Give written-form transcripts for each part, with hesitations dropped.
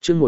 chương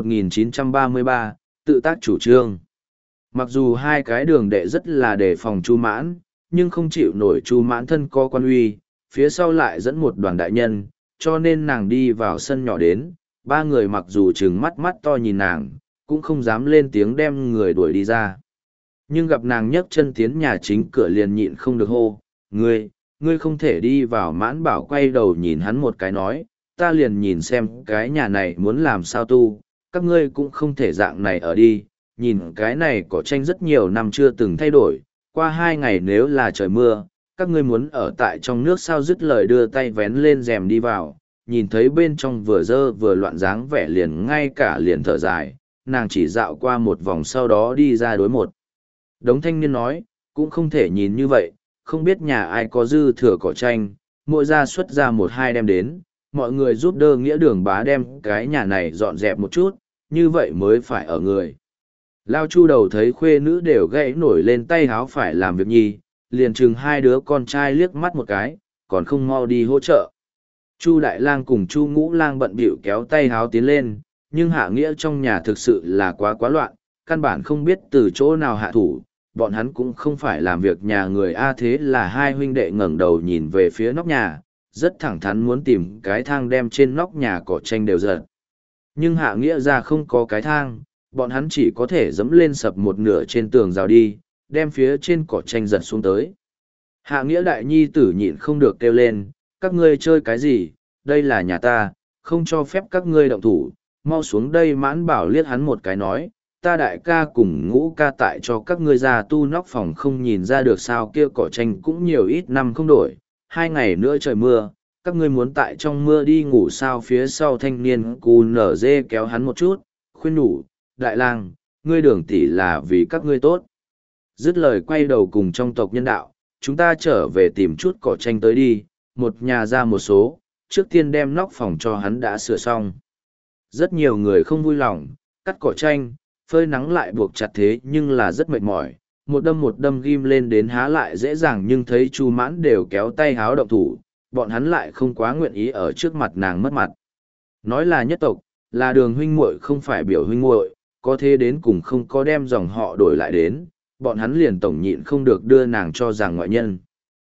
1933, tự tác chủ trương. Mặc dù hai cái đường đệ rất là đề phòng Chu Mãn, nhưng không chịu nổi Chu Mãn thân có quan uy, phía sau lại dẫn một đoàn đại nhân, cho nên nàng đi vào sân nhỏ đến, ba người mặc dù trừng mắt mắt to nhìn nàng, cũng không dám lên tiếng đem người đuổi đi ra. Nhưng gặp nàng nhấc chân tiến nhà chính cửa liền nhịn không được hô, ngươi không thể đi vào. Mãn Bảo quay đầu nhìn hắn một cái nói, ta liền nhìn xem cái nhà này muốn làm sao tu, các ngươi cũng không thể dạng này ở đi, nhìn cái này cỏ tranh rất nhiều năm chưa từng thay đổi, qua 2 ngày nếu là trời mưa, các ngươi muốn ở tại trong nước sao. Dứt lời đưa tay vén lên rèm đi vào, nhìn thấy bên trong vừa dơ vừa loạn dáng vẻ liền ngay cả liền thở dài, nàng chỉ dạo qua một vòng sau đó đi ra đối một. Đống thanh niên nói, cũng không thể nhìn như vậy, không biết nhà ai có dư thừa cỏ tranh, mỗi gia xuất ra 1-2 đem đến, mọi người giúp đỡ nghĩa đường bá đem cái nhà này dọn dẹp một chút, như vậy mới phải ở người. Lao Chu đầu thấy khuê nữ đều gãy nổi lên tay háo phải làm việc nhi, liền chừng 2 đứa con trai liếc mắt một cái, còn không mau đi hỗ trợ. Chu Đại Lang cùng Chu Ngũ Lang bận bịu kéo tay háo tiến lên, nhưng hạ nghĩa trong nhà thực sự là quá loạn, căn bản không biết từ chỗ nào hạ thủ, bọn hắn cũng không phải làm việc nhà người a. Thế là hai huynh đệ ngẩng đầu nhìn về phía nóc nhà, rất thẳng thắn muốn tìm cái thang đem trên nóc nhà cỏ tranh đều giật. Nhưng hạ nghĩa ra không có cái thang, bọn hắn chỉ có thể dẫm lên sập một nửa trên tường rào đi, đem phía trên cỏ tranh giật xuống tới. Hạ nghĩa đại nhi tử nhịn không được kêu lên, các ngươi chơi cái gì, đây là nhà ta, không cho phép các ngươi động thủ, mau xuống đây. Mãn Bảo liếc hắn một cái nói, ta đại ca cùng Ngũ ca tại cho các ngươi ra tu nóc phòng không nhìn ra được sao, kia cỏ tranh cũng nhiều ít năm không đổi, 2 ngày nữa trời mưa, các ngươi muốn tại trong mưa đi ngủ sao. Phía sau thanh niên cù nở dê kéo hắn một chút, khuyên nhủ, Đại Lang, ngươi Đường tỷ là vì các ngươi tốt. Dứt lời quay đầu cùng trong tộc nhân đạo, chúng ta trở về tìm chút cỏ tranh tới đi, một nhà ra một số, trước tiên đem nóc phòng cho hắn đã sửa xong. Rất nhiều người không vui lòng, cắt cỏ tranh, phơi nắng lại buộc chặt thế nhưng là rất mệt mỏi, một đâm ghim lên đến há lại dễ dàng, nhưng thấy Chu Mãn đều kéo tay háo động thủ, bọn hắn lại không quá nguyện ý ở trước mặt nàng mất mặt. Nói là nhất tộc, là Đường huynh muội không phải biểu huynh muội, có thế đến cùng không có đem dòng họ đổi lại đến, bọn hắn liền tổng nhịn không được đưa nàng cho rằng ngoại nhân.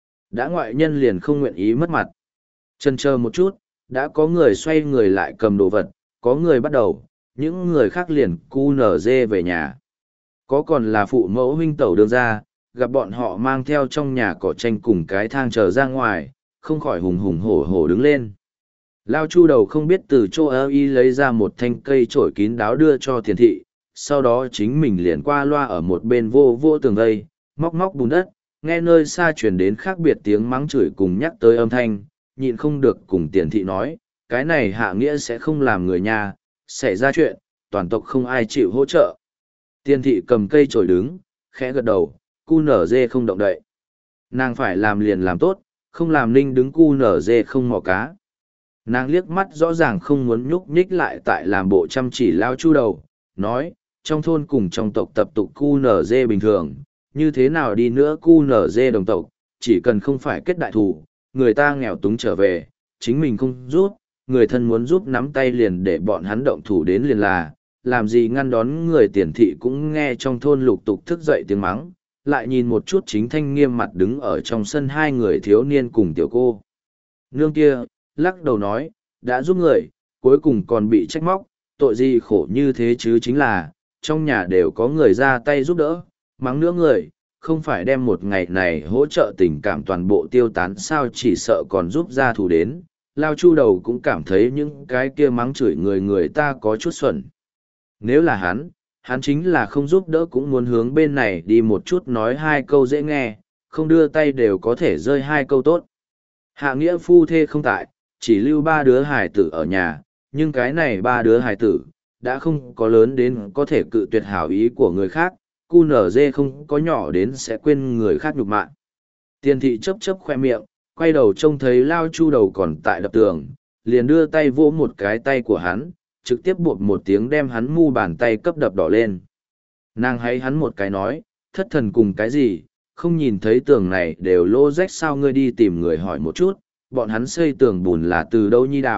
Đã ngoại nhân liền không nguyện ý mất mặt. Chần chờ một chút, đã có người xoay người lại cầm đồ vật, có người bắt đầu, những người khác liền cu nở dê về nhà. Có còn là phụ mẫu huynh tẩu đưa ra, gặp bọn họ mang theo trong nhà cỏ tranh cùng cái thang chờ ra ngoài, không khỏi hùng hùng hổ hổ đứng lên. Lao Chu đầu không biết từ chỗ ơ y lấy ra một thanh cây trổi kín đáo đưa cho Tiền thị, sau đó chính mình liền qua loa ở một bên vô tường vây, móc bùn đất, nghe nơi xa truyền đến khác biệt tiếng mắng chửi cùng nhắc tới âm thanh, nhịn không được cùng Tiền thị nói, cái này Hạ nghĩa sẽ không làm người nhà, xảy ra chuyện, toàn tộc không ai chịu hỗ trợ. Tiền thị cầm cây trổi đứng, khẽ gật đầu, cu nở dê không động đậy. Nàng phải làm liền làm tốt, không làm ninh đứng cu nở dê không mò cá. Nàng liếc mắt rõ ràng không muốn nhúc nhích lại tại làm bộ chăm chỉ Lao Chu đầu, nói, trong thôn cùng trong tộc tập tục cu nở dê bình thường, như thế nào đi nữa cu nở dê đồng tộc, chỉ cần không phải kết đại thù, người ta nghèo túng trở về, chính mình không giúp, người thân muốn giúp nắm tay liền để bọn hắn động thủ đến liền là, làm gì ngăn đón. Người Tiền thị cũng nghe trong thôn lục tục thức dậy tiếng mắng, lại nhìn một chút chính thanh nghiêm mặt đứng ở trong sân hai người thiếu niên cùng tiểu cô nương kia, lắc đầu nói, đã giúp người, cuối cùng còn bị trách móc, tội gì khổ như thế chứ. Chính là, trong nhà đều có người ra tay giúp đỡ, mắng nữa người, không phải đem một ngày này hỗ trợ tình cảm toàn bộ tiêu tán sao, chỉ sợ còn giúp ra thủ đến. Lao Chu đầu cũng cảm thấy những cái kia mắng chửi người ta có chút xuẩn. Nếu là hắn chính là không giúp đỡ cũng muốn hướng bên này đi một chút nói 2 câu dễ nghe, không đưa tay đều có thể rơi 2 câu tốt. Hạ nghĩa phu thê không tại, chỉ lưu 3 đứa hài tử ở nhà, nhưng cái này 3 đứa hài tử, đã không có lớn đến có thể cự tuyệt hảo ý của người khác, cu nở dê không có nhỏ đến sẽ quên người khác nhục mạ. Tiền thị chớp khoe miệng, quay đầu trông thấy Lao Chu đầu còn tại đập tường, liền đưa tay vỗ một cái tay của hắn, trực tiếp bột một tiếng đem hắn mu bàn tay cấp đập đỏ lên. Nàng hay hắn một cái nói, thất thần cùng cái gì, không nhìn thấy tường này đều lô rách sao, ngươi đi tìm người hỏi một chút, bọn hắn xây tường bùn là từ đâu nhi đào,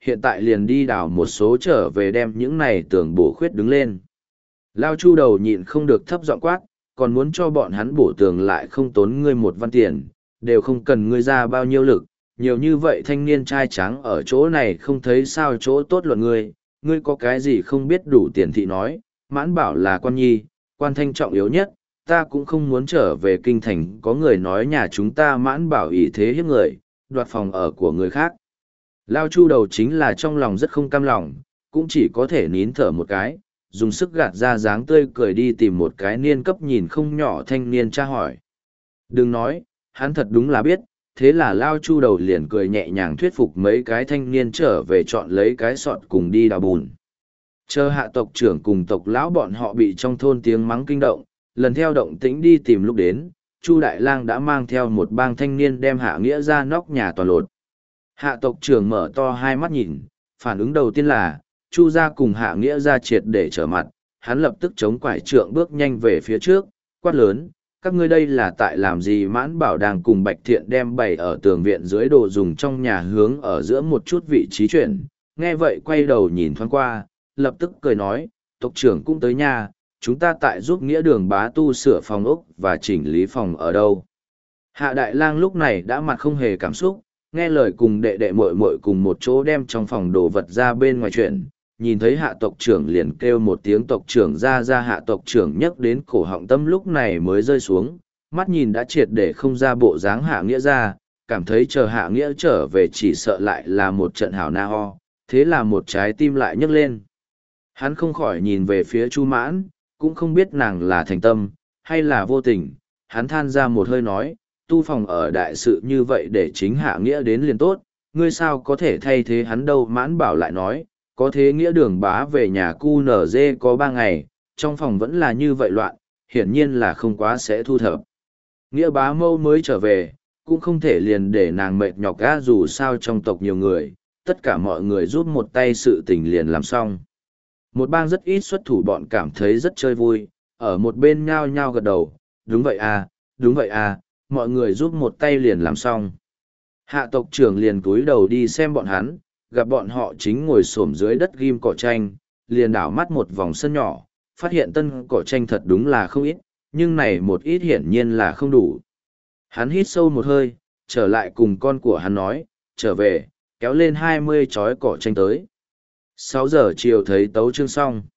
hiện tại liền đi đào một số trở về đem những này tường bổ khuyết đứng lên. Lao Chu đầu nhịn không được thấp giọng quát, còn muốn cho bọn hắn bổ tường lại không tốn ngươi một văn tiền, đều không cần ngươi ra bao nhiêu lực, nhiều như vậy thanh niên trai trắng ở chỗ này không thấy sao chỗ tốt luận ngươi có cái gì không biết đủ tiền thị nói, Mãn Bảo là quan nhi, quan thanh trọng yếu nhất, ta cũng không muốn trở về kinh thành có người nói nhà chúng ta Mãn Bảo ỷ thế hiếp người, đoạt phòng ở của người khác. Lao Chu đầu chính là trong lòng rất không cam lòng, cũng chỉ có thể nín thở một cái, dùng sức gạt ra dáng tươi cười đi tìm một cái niên cấp nhìn không nhỏ thanh niên tra hỏi. Đừng nói, hắn thật đúng là biết, thế là Lao Chu đầu liền cười nhẹ nhàng thuyết phục mấy cái thanh niên trở về chọn lấy cái sọt cùng đi đào bùn. Chờ hạ tộc trưởng cùng tộc lão bọn họ bị trong thôn tiếng mắng kinh động, lần theo động tĩnh đi tìm lúc đến, Chu Đại Lang đã mang theo một bang thanh niên đem Hạ Nghĩa ra nóc nhà toàn lột. Hạ tộc trưởng mở to hai mắt nhìn, phản ứng đầu tiên là, Chu gia cùng Hạ Nghĩa ra triệt để trở mặt, hắn lập tức chống quải trượng bước nhanh về phía trước, quát lớn, các ngươi đây là tại làm gì? Mãn Bảo đang cùng Bạch Thiện đem bày ở tường viện dưới đồ dùng trong nhà hướng ở giữa một chút vị trí chuyển, nghe vậy quay đầu nhìn thoáng qua, lập tức cười nói, tộc trưởng cũng tới nhà, chúng ta tại giúp Nghĩa Đường bá tu sửa phòng ốc và chỉnh lý phòng ở đâu. Hạ Đại Lang lúc này đã mặt không hề cảm xúc, nghe lời cùng đệ đệ muội muội cùng một chỗ đem trong phòng đồ vật ra bên ngoài chuyện, nhìn thấy Hạ tộc trưởng liền kêu một tiếng tộc trưởng ra. Hạ tộc trưởng nhấc đến cổ họng tâm lúc này mới rơi xuống, mắt nhìn đã triệt để không ra bộ dáng Hạ Nghĩa ra, cảm thấy chờ Hạ Nghĩa trở về chỉ sợ lại là một trận hảo na ho, thế là một trái tim lại nhấc lên. Hắn không khỏi nhìn về phía Chu Mãn, cũng không biết nàng là thành tâm, hay là vô tình, hắn than ra một hơi nói, tu phòng ở đại sự như vậy để chính Hạ Nghĩa đến liền tốt, ngươi sao có thể thay thế hắn đâu. Mãn Bảo lại nói, có thế Nghĩa Đường bá về nhà cu nở dê có 3 ngày, trong phòng vẫn là như vậy loạn, hiển nhiên là không quá sẽ thu thập. Nghĩa bá mâu mới trở về, cũng không thể liền để nàng mệt nhọc gã, dù sao trong tộc nhiều người, tất cả mọi người giúp một tay sự tình liền làm xong. Một bang rất ít xuất thủ bọn cảm thấy rất chơi vui, ở một bên nhao nhao gật đầu, đúng vậy à, mọi người giúp một tay liền làm xong. Hạ tộc trưởng liền cúi đầu đi xem bọn hắn, gặp bọn họ chính ngồi xổm dưới đất ghim cỏ tranh, liền đảo mắt một vòng sân nhỏ, phát hiện tân cỏ tranh thật đúng là không ít, nhưng này một ít hiển nhiên là không đủ. Hắn hít sâu một hơi, trở lại cùng con của hắn nói, trở về, kéo lên 20 chói cỏ tranh tới. 6 giờ chiều thấy tấu chương xong.